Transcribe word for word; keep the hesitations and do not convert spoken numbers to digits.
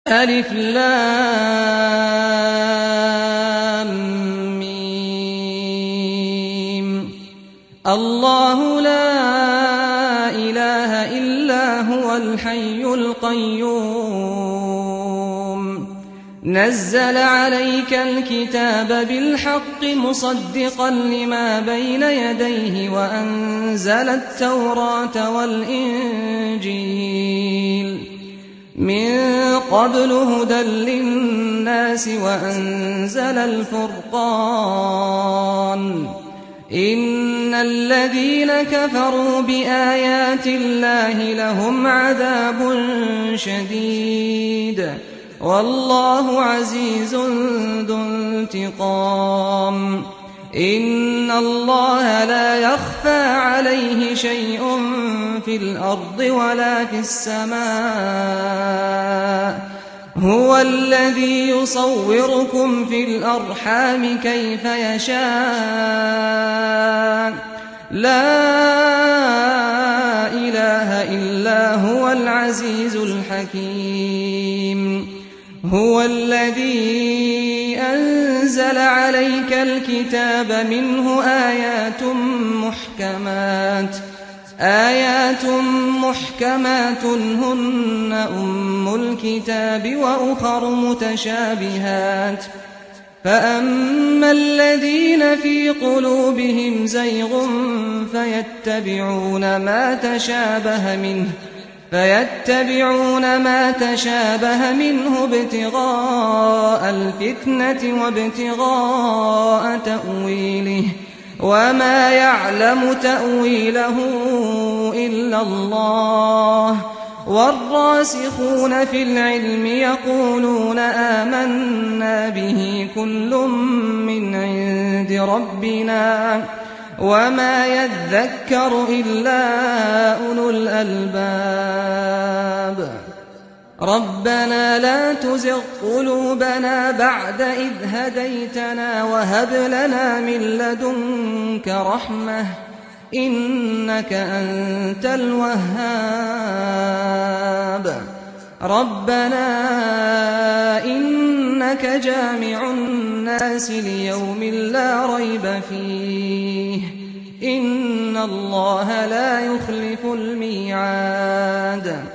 ألف لام ميم. الله لا إله إلا هو الحي القيوم نزل عليك الكتاب بالحق مصدقا لما بين يديه وأنزل التوراة والإنجيل من قبل هدى للناس وأنزل الفرقان إن الذين كفروا بآيات الله لهم عذاب شديد والله عزيز ذو انتقام إن الله لا يخفى عليه شيء في الأرض ولا في السماء هو الذي يصوركم في الأرحام كيف يشاء لا إله إلا هو العزيز الحكيم هو الذي أنزل عليك الكتاب منه آيات محكمات آيات محكمات هن أم الكتاب وأخر متشابهات فأما الذين في قلوبهم زيغ فيتبعون ما تشابه منه فيتبعون ما تشابه منه ابتغاء الفتنة وابتغاء تأويله وما يعلم تأويله إلا الله والراسخون في العلم يقولون آمنا به كل من عند ربنا وما يذكر إلا أولو الألباب ربنا لا تزغ قلوبنا بعد إذ هديتنا وهب لنا من لدنك رحمة إنك أنت الوهاب ربنا إنك جامع الناس ليوم لا ريب فيه إن الله لا يخلف الميعاد